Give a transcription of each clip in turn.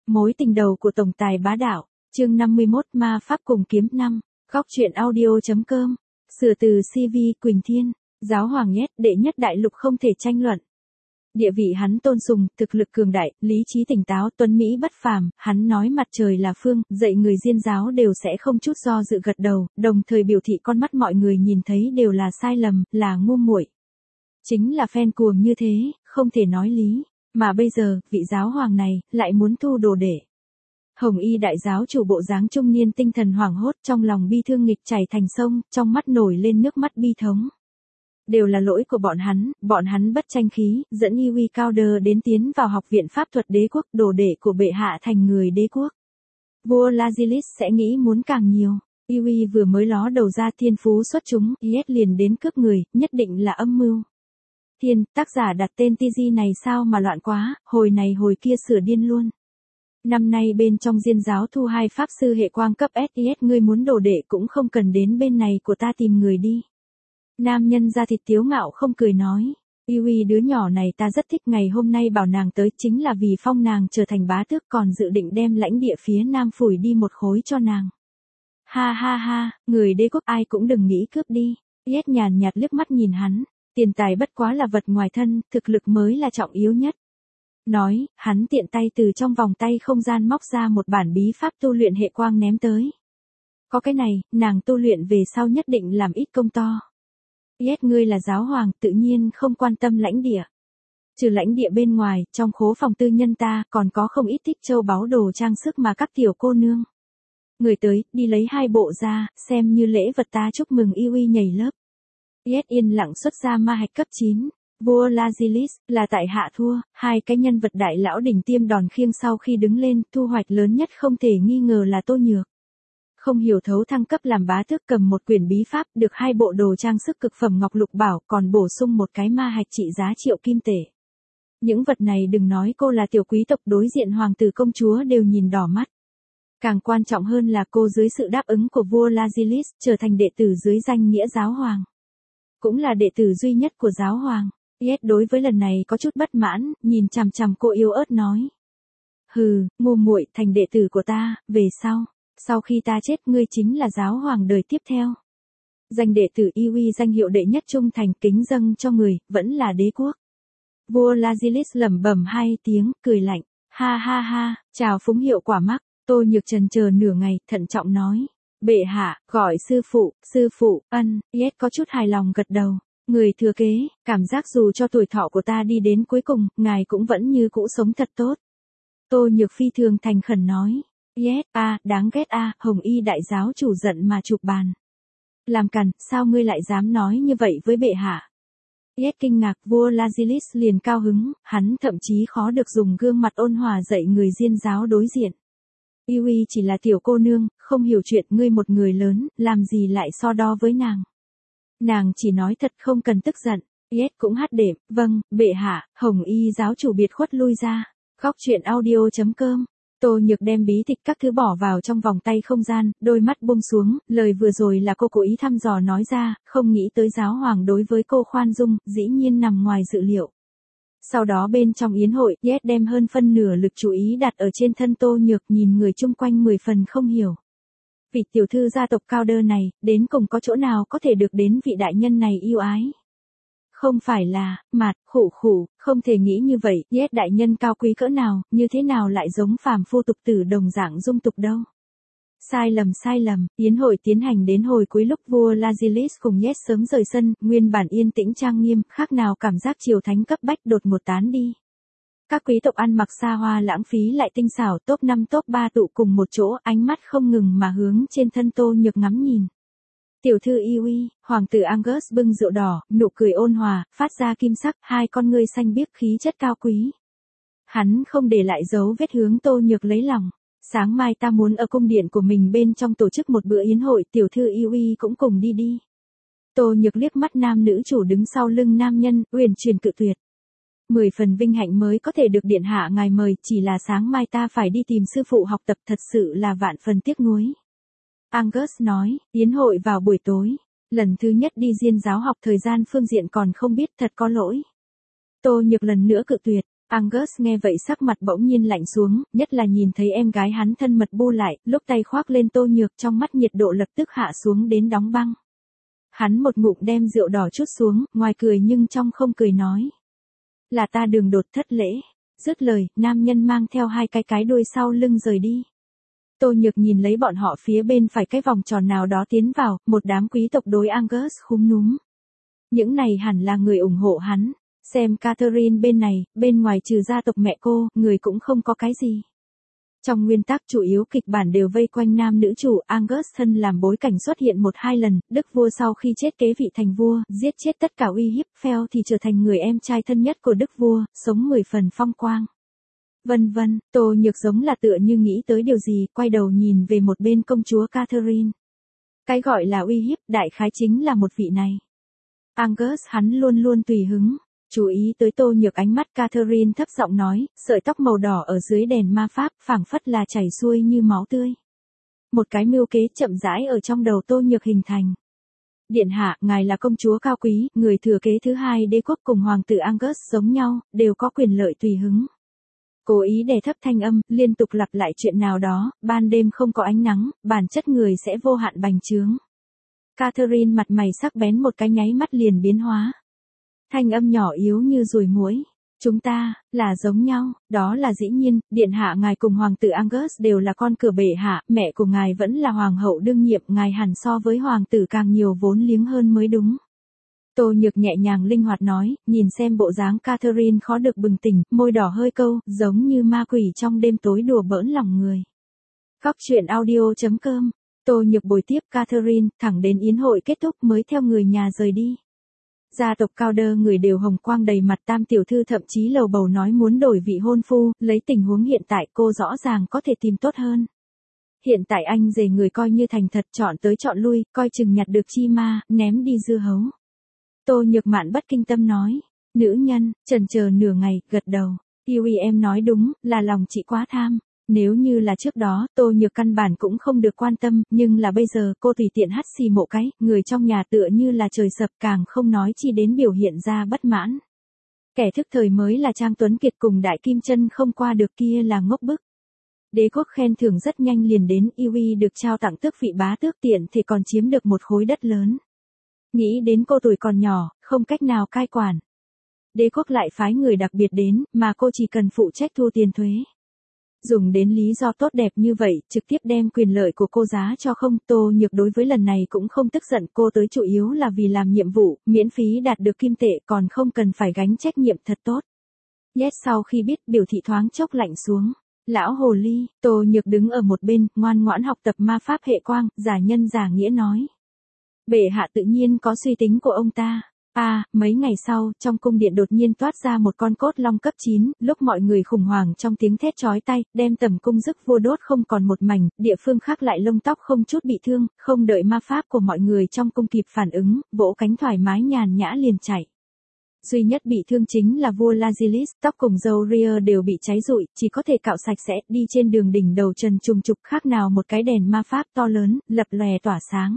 Mối tình đầu của tổng tài bá đạo, chương 51 ma pháp cùng kiếm 5, góc truyện audio.com, sửa từ CV Quỳnh Thiên, giáo hoàng nhét đệ nhất đại lục không thể tranh luận. Địa vị hắn tôn sùng, thực lực cường đại, lý trí tỉnh táo, tuấn mỹ bất phàm, hắn nói mặt trời là phương, dạy người Diên giáo đều sẽ không chút do dự gật đầu, đồng thời biểu thị con mắt mọi người nhìn thấy đều là sai lầm, là ngu muội. Chính là fan cuồng như thế, không thể nói lý, mà bây giờ, vị giáo hoàng này, lại muốn thu đồ đệ. Hồng Y đại giáo chủ bộ dáng trung niên tinh thần hoảng hốt, trong lòng bi thương nghịch chảy thành sông, trong mắt nổi lên nước mắt bi thống. Đều là lỗi của bọn hắn bất tranh khí, dẫn Yui Cao-đơ đến tiến vào học viện pháp thuật đế quốc, đồ đệ của bệ hạ thành người đế quốc. Vua Lazilis sẽ nghĩ muốn càng nhiều. Yui vừa mới ló đầu ra thiên phú xuất chúng, Yes liền đến cướp người, nhất định là âm mưu. Thiên, tác giả đặt tên TG này sao mà loạn quá, hồi này hồi kia sửa điên luôn. Năm nay bên trong Diên giáo thu 2 pháp sư hệ quang cấp SES, ngươi muốn đồ đệ cũng không cần đến bên này của ta tìm người đi. Nam nhân da thịt tiếu ngạo không cười nói. Yui đứa nhỏ này ta rất thích, ngày hôm nay bảo nàng tới chính là vì phong nàng trở thành bá tước, còn dự định đem lãnh địa phía nam phủi đi một khối cho nàng. Ha ha ha, người đế quốc ai cũng đừng nghĩ cướp đi. Yes nhàn nhạt liếc mắt nhìn hắn, tiền tài bất quá là vật ngoài thân, thực lực mới là trọng yếu nhất. Nói, hắn tiện tay từ trong vòng tay không gian móc ra một bản bí pháp tu luyện hệ quang ném tới. Có cái này, nàng tu luyện về sau nhất định làm ít công to. Yes, ngươi là giáo hoàng, tự nhiên không quan tâm lãnh địa. Trừ lãnh địa bên ngoài, trong khố phòng tư nhân ta, còn có không ít thích châu báu đồ trang sức mà các tiểu cô nương. Người tới, đi lấy 2 bộ ra, xem như lễ vật ta chúc mừng Yui nhảy lớp. Yes yên lặng xuất ra ma hạch cấp 9. Vua Lazilis, là tại hạ thua, 2 cái nhân vật đại lão đỉnh tiêm đòn khiêng sau khi đứng lên, thu hoạch lớn nhất không thể nghi ngờ là Tô Nhược. Không hiểu thấu thăng cấp làm bá tước, cầm một quyển bí pháp, được 2 bộ đồ trang sức cực phẩm ngọc lục bảo, còn bổ sung một cái ma hạch trị giá triệu kim tệ. Những vật này đừng nói cô là tiểu quý tộc, đối diện hoàng tử công chúa đều nhìn đỏ mắt. Càng quan trọng hơn là cô dưới sự đáp ứng của vua Lazilis, trở thành đệ tử dưới danh nghĩa giáo hoàng. Cũng là đệ tử duy nhất của giáo hoàng. Yes đối với lần này có chút bất mãn, nhìn chằm chằm cô yếu ớt nói. Hừ, ngu muội, thành đệ tử của ta, về sau khi ta chết ngươi chính là giáo hoàng đời tiếp theo. Danh đệ tử Yui danh hiệu đệ nhất trung thành, kính dâng cho người, vẫn là đế quốc. Vua Lazilis lẩm bẩm 2 tiếng, cười lạnh. Ha ha ha, chào phúng hiệu quả mắc. Tô Nhược trần chờ nửa ngày, thận trọng nói. Bệ hạ, gọi sư phụ, ân. Yes có chút hài lòng gật đầu. Người thừa kế, cảm giác dù cho tuổi thọ của ta đi đến cuối cùng, ngài cũng vẫn như cũ sống thật tốt. Tô Nhược phi thường thành khẩn nói. Yes, đáng ghét Hồng Y đại giáo chủ giận mà chụp bàn. Làm cằn, sao ngươi lại dám nói như vậy với bệ hạ? Yes kinh ngạc, vua Lazilis liền cao hứng, hắn thậm chí khó được dùng gương mặt ôn hòa dạy người Diên giáo đối diện. Yui chỉ là tiểu cô nương, không hiểu chuyện, ngươi một người lớn, làm gì lại so đo với nàng. Nàng chỉ nói thật, không cần tức giận. Yes cũng hát đệm, vâng, bệ hạ. Hồng Y giáo chủ biệt khuất lui ra. Góc truyện audio.com. Tô Nhược đem bí tịch các thứ bỏ vào trong vòng tay không gian, đôi mắt buông xuống, lời vừa rồi là cô cố ý thăm dò nói ra, không nghĩ tới giáo hoàng đối với cô khoan dung, dĩ nhiên nằm ngoài dự liệu. Sau đó bên trong yến hội, Yes đem hơn phân nửa lực chú ý đặt ở trên thân Tô Nhược, nhìn người chung quanh 10 phần không hiểu. Vị tiểu thư gia tộc Cao-đơ này, đến cùng có chỗ nào có thể được đến vị đại nhân này yêu ái? Không phải là, khủ, không thể nghĩ như vậy, Yes đại nhân cao quý cỡ nào, như thế nào lại giống phàm phu tục tử đồng dạng dung tục đâu. Sai lầm, yến hội tiến hành đến hồi cuối, lúc vua Lazilis cùng Yes sớm rời sân, nguyên bản yên tĩnh trang nghiêm, khác nào cảm giác triều thánh cấp bách đột ngột tán đi. Các quý tộc ăn mặc xa hoa lãng phí lại tinh xảo, top 5 top 3 tụ cùng một chỗ, ánh mắt không ngừng mà hướng trên thân Tô Nhược ngắm nhìn. Tiểu thư Yui, hoàng tử Angus bưng rượu đỏ, nụ cười ôn hòa, phát ra kim sắc, 2 con ngươi xanh biếc khí chất cao quý. Hắn không để lại dấu vết hướng Tô Nhược lấy lòng. Sáng mai ta muốn ở cung điện của mình bên trong tổ chức một bữa yến hội, tiểu thư Yui cũng cùng đi. Tô Nhược liếc mắt nam nữ chủ đứng sau lưng nam nhân, uyển chuyển cự tuyệt. 10 phần vinh hạnh mới có thể được điện hạ ngài mời, chỉ là sáng mai ta phải đi tìm sư phụ học tập, thật sự là vạn phần tiếc nuối. Angus nói, yến hội vào buổi tối, lần thứ nhất đi Diên giáo học, thời gian phương diện còn không biết, thật có lỗi. Tô Nhược lần nữa cự tuyệt, Angus nghe vậy sắc mặt bỗng nhiên lạnh xuống, nhất là nhìn thấy em gái hắn thân mật bu lại, lúc tay khoác lên Tô Nhược trong mắt nhiệt độ lập tức hạ xuống đến đóng băng. Hắn một ngụm đem rượu đỏ trút xuống, ngoài cười nhưng trong không cười nói. Là ta đường đột thất lễ. Dứt lời, nam nhân mang theo hai cái đuôi sau lưng rời đi. Tô Nhược nhìn lấy bọn họ phía bên phải cái vòng tròn nào đó tiến vào, một đám quý tộc đối Angus khúm núm. Những này hẳn là người ủng hộ hắn. Xem Catherine bên này, bên ngoài trừ gia tộc mẹ cô, người cũng không có cái gì. Trong nguyên tắc chủ yếu kịch bản đều vây quanh nam nữ chủ, Angus thân làm bối cảnh xuất hiện 1-2 lần, đức vua sau khi chết kế vị thành vua, giết chết tất cả uy hiếp, Phèo thì trở thành người em trai thân nhất của đức vua, sống 10 phần phong quang. Vân vân, Tô Nhược giống là tựa như nghĩ tới điều gì, quay đầu nhìn về một bên công chúa Catherine. Cái gọi là uy hiếp, đại khái chính là một vị này. Angus hắn luôn luôn tùy hứng. Chú ý tới Tô Nhược ánh mắt Catherine thấp giọng nói, sợi tóc màu đỏ ở dưới đèn ma pháp phảng phất là chảy xuôi như máu tươi. Một cái mưu kế chậm rãi ở trong đầu Tô Nhược hình thành. Điện hạ, ngài là công chúa cao quý, người thừa kế thứ hai đế quốc cùng hoàng tử Angus giống nhau, đều có quyền lợi tùy hứng. Cố ý đè thấp thanh âm, liên tục lặp lại chuyện nào đó, ban đêm không có ánh nắng, bản chất người sẽ vô hạn bành trướng. Catherine mặt mày sắc bén một cái nháy mắt liền biến hóa. Thanh âm nhỏ yếu như ruồi muỗi. Chúng ta, là giống nhau, đó là dĩ nhiên, điện hạ ngài cùng hoàng tử Angus đều là con cửa bệ hạ, mẹ của ngài vẫn là hoàng hậu đương nhiệm, ngài hẳn so với hoàng tử càng nhiều vốn liếng hơn mới đúng. Tô Nhược nhẹ nhàng linh hoạt nói, nhìn xem bộ dáng Catherine khó được bừng tỉnh, môi đỏ hơi câu, giống như ma quỷ trong đêm tối đùa bỡn lòng người. Khóc chuyện audio.com. Tô Nhược bồi tiếp Catherine, thẳng đến yến hội kết thúc mới theo người nhà rời đi. Gia tộc cao đơ người đều hồng quang đầy mặt, tam tiểu thư thậm chí lầu bầu nói muốn đổi vị hôn phu, lấy tình huống hiện tại cô rõ ràng có thể tìm tốt hơn. Hiện tại anh rể người coi như thành thật, chọn tới chọn lui, coi chừng nhặt được chi ma, ném đi dưa hấu. Tô Nhược Mạn bất kinh tâm nói, nữ nhân, chần chờ nửa ngày, gật đầu, Yui em nói đúng, là lòng chị quá tham. Nếu như là trước đó, Tô Nhược căn bản cũng không được quan tâm, nhưng là bây giờ cô tùy tiện hắt xì mộ cái, người trong nhà tựa như là trời sập, càng không nói chi đến biểu hiện ra bất mãn. Kẻ thức thời mới là Trang Tuấn Kiệt cùng Đại Kim Chân không qua được kia là ngốc bức. Đế quốc khen thưởng rất nhanh liền đến, Yui được trao tặng tước vị bá tước, tiện thì còn chiếm được một khối đất lớn. Nghĩ đến cô tuổi còn nhỏ, không cách nào cai quản. Đế quốc lại phái người đặc biệt đến, mà cô chỉ cần phụ trách thu tiền thuế. Dùng đến lý do tốt đẹp như vậy, trực tiếp đem quyền lợi của cô giá cho không. Tô Nhược đối với lần này cũng không tức giận, cô tới chủ yếu là vì làm nhiệm vụ, miễn phí đạt được kim tệ còn không cần phải gánh trách nhiệm thật tốt. Yes, sau khi biết biểu thị thoáng chốc lạnh xuống. Lão hồ ly, Tô Nhược đứng ở một bên, ngoan ngoãn học tập ma pháp hệ quang, giả nhân giả nghĩa nói. Bệ hạ tự nhiên có suy tính của ông ta. Mấy ngày sau, trong cung điện đột nhiên toát ra một con cốt long cấp 9, lúc mọi người khủng hoảng trong tiếng thét chói tai, đem tầm cung dức vua đốt không còn một mảnh, địa phương khác lại lông tóc không chút bị thương, không đợi ma pháp của mọi người trong cung kịp phản ứng, vỗ cánh thoải mái nhàn nhã liền chạy. Duy nhất bị thương chính là vua Lazilis, tóc cùng râu ria đều bị cháy rụi, chỉ có thể cạo sạch sẽ, đi trên đường đỉnh đầu trần trùng trục, khác nào một cái đèn ma pháp to lớn, lập lòe tỏa sáng.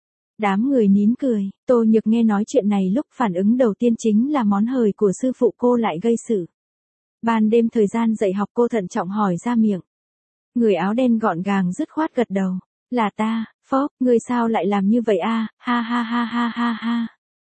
Đám người nín cười, Tô Nhược nghe nói chuyện này lúc phản ứng đầu tiên chính là món hời của sư phụ cô lại gây sự. Ban đêm thời gian dạy học cô thận trọng hỏi ra miệng. Người áo đen gọn gàng dứt khoát gật đầu. Là ta, Phốc, ngươi sao lại làm như vậy ha ha ha ha ha ha.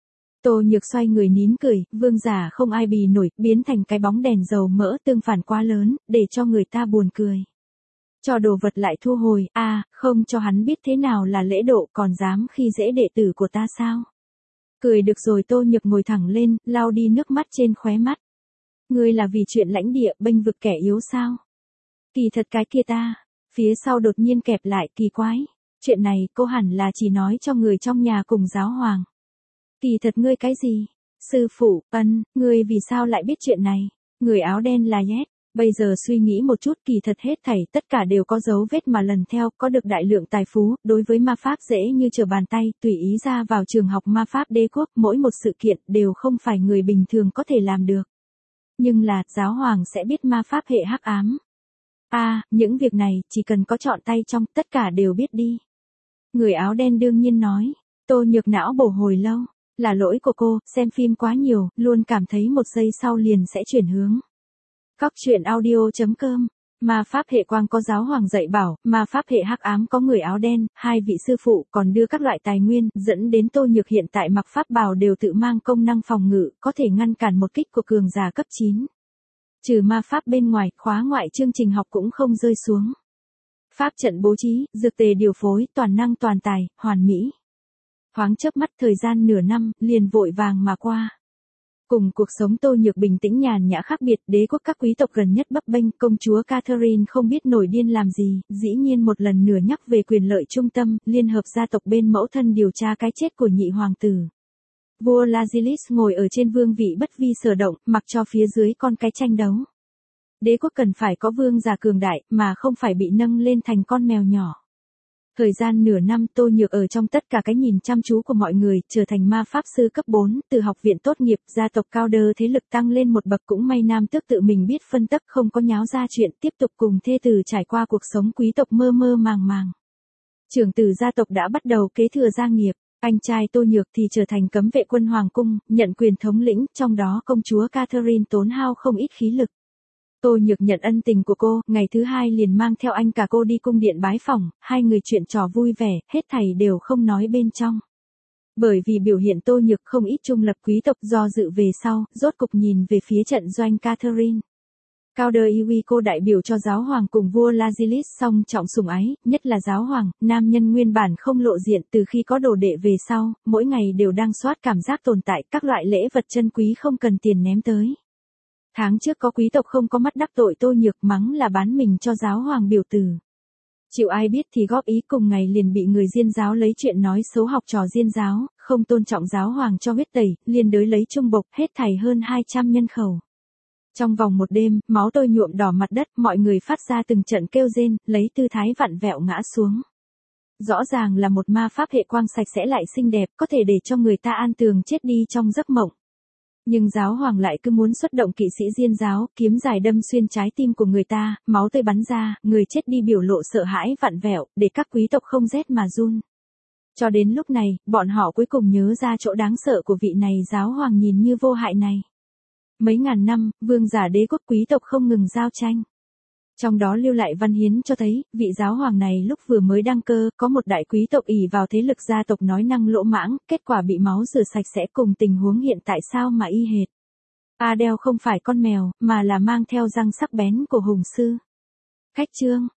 Tô Nhược xoay người nín cười, vương giả không ai bì nổi, biến thành cái bóng đèn dầu mỡ tương phản quá lớn, để cho người ta buồn cười. Cho đồ vật lại thu hồi, không cho hắn biết thế nào là lễ độ, còn dám khi dễ đệ tử của ta sao? Cười được rồi. Tô Nhược ngồi thẳng lên, lau đi nước mắt trên khóe mắt. Ngươi là vì chuyện lãnh địa, bênh vực kẻ yếu sao? Kỳ thật cái kia ta. Phía sau đột nhiên kẹp lại, kỳ quái. Chuyện này, cô hẳn là chỉ nói cho người trong nhà cùng giáo hoàng. Kỳ thật ngươi cái gì? Sư phụ, ngươi vì sao lại biết chuyện này? Người áo đen là Yes. Bây giờ suy nghĩ một chút, kỳ thật hết thảy tất cả đều có dấu vết mà lần theo, có được đại lượng tài phú, đối với ma pháp dễ như trở bàn tay, tùy ý ra vào trường học ma pháp đế quốc, mỗi một sự kiện đều không phải người bình thường có thể làm được. Nhưng là, giáo hoàng sẽ biết ma pháp hệ hắc ám. Những việc này, chỉ cần có chọn tay trong, tất cả đều biết đi. Người áo đen đương nhiên nói. Tô Nhược não bổ hồi lâu. Là lỗi của cô, xem phim quá nhiều, luôn cảm thấy một giây sau liền sẽ chuyển hướng. Cóc truyện audio.com. Ma pháp hệ quang có giáo hoàng dạy bảo, ma pháp hệ hắc ám có người áo đen, hai vị sư phụ còn đưa các loại tài nguyên, dẫn đến Tô Nhược hiện tại mặc pháp bào đều tự mang công năng phòng ngự, có thể ngăn cản một kích của cường giả cấp 9. Trừ ma pháp bên ngoài, khóa ngoại chương trình học cũng không rơi xuống. Pháp trận bố trí, dược tề điều phối, toàn năng toàn tài, hoàn mỹ. Thoáng chớp mắt thời gian nửa năm, liền vội vàng mà qua. Cùng cuộc sống Tô Nhược bình tĩnh nhàn nhã khác biệt, đế quốc các quý tộc gần nhất bấp bênh, công chúa Catherine không biết nổi điên làm gì, dĩ nhiên một lần nửa nhắc về quyền lợi trung tâm, liên hợp gia tộc bên mẫu thân điều tra cái chết của nhị hoàng tử. Vua Lazilis ngồi ở trên vương vị bất vi sở động, mặc cho phía dưới con cái tranh đấu. Đế quốc cần phải có vương giả cường đại, mà không phải bị nâng lên thành con mèo nhỏ. Thời gian nửa năm Tô Nhược ở trong tất cả cái nhìn chăm chú của mọi người, trở thành ma pháp sư cấp 4, từ học viện tốt nghiệp, gia tộc cao đơ thế lực tăng lên một bậc, cũng may nam tước tự mình biết phân tắc, không có nháo ra chuyện, tiếp tục cùng thê tử trải qua cuộc sống quý tộc mơ mơ màng màng. Trưởng tử gia tộc đã bắt đầu kế thừa gia nghiệp, anh trai Tô Nhược thì trở thành cấm vệ quân hoàng cung, nhận quyền thống lĩnh, trong đó công chúa Catherine tốn hao không ít khí lực. Tô Nhược nhận ân tình của cô, ngày thứ hai liền mang theo anh cả cô đi cung điện bái phỏng, hai người chuyện trò vui vẻ, hết thảy đều không nói bên trong. Bởi vì biểu hiện Tô Nhược không ít trung lập quý tộc do dự về sau, rốt cục nhìn về phía trận doanh Catherine. Cao đơ Iwi cô đại biểu cho giáo hoàng cùng vua Lazilis song trọng sủng ái, nhất là giáo hoàng, nam nhân nguyên bản không lộ diện từ khi có đồ đệ về sau, mỗi ngày đều đang soát cảm giác tồn tại, các loại lễ vật chân quý không cần tiền ném tới. Tháng trước có quý tộc không có mắt đắc tội Tô Nhược, mắng là bán mình cho giáo hoàng biểu tử. Chịu ai biết thì góp ý, cùng ngày liền bị người Diên giáo lấy chuyện nói xấu học trò Diên giáo, không tôn trọng giáo hoàng cho huyết tẩy, liên đới lấy trung bộc, hết thảy hơn 200 nhân khẩu. Trong vòng một đêm, máu tươi nhuộm đỏ mặt đất, mọi người phát ra từng trận kêu rên, lấy tư thái vặn vẹo ngã xuống. Rõ ràng là một ma pháp hệ quang sạch sẽ lại xinh đẹp, có thể để cho người ta an tường chết đi trong giấc mộng. Nhưng giáo hoàng lại cứ muốn xuất động kỵ sĩ Diên giáo, kiếm dài đâm xuyên trái tim của người ta, máu tươi bắn ra, người chết đi biểu lộ sợ hãi vặn vẹo, để các quý tộc không rét mà run. Cho đến lúc này, bọn họ cuối cùng nhớ ra chỗ đáng sợ của vị này giáo hoàng nhìn như vô hại này. Mấy ngàn năm, vương giả đế quốc quý tộc không ngừng giao tranh. Trong đó lưu lại văn hiến cho thấy, vị giáo hoàng này lúc vừa mới đăng cơ, có một đại quý tộc ỷ vào thế lực gia tộc nói năng lỗ mãng, kết quả bị máu rửa sạch sẽ, cùng tình huống hiện tại sao mà y hệt. Adele không phải con mèo, mà là mang theo răng sắc bén của hùng sư. Khách chương.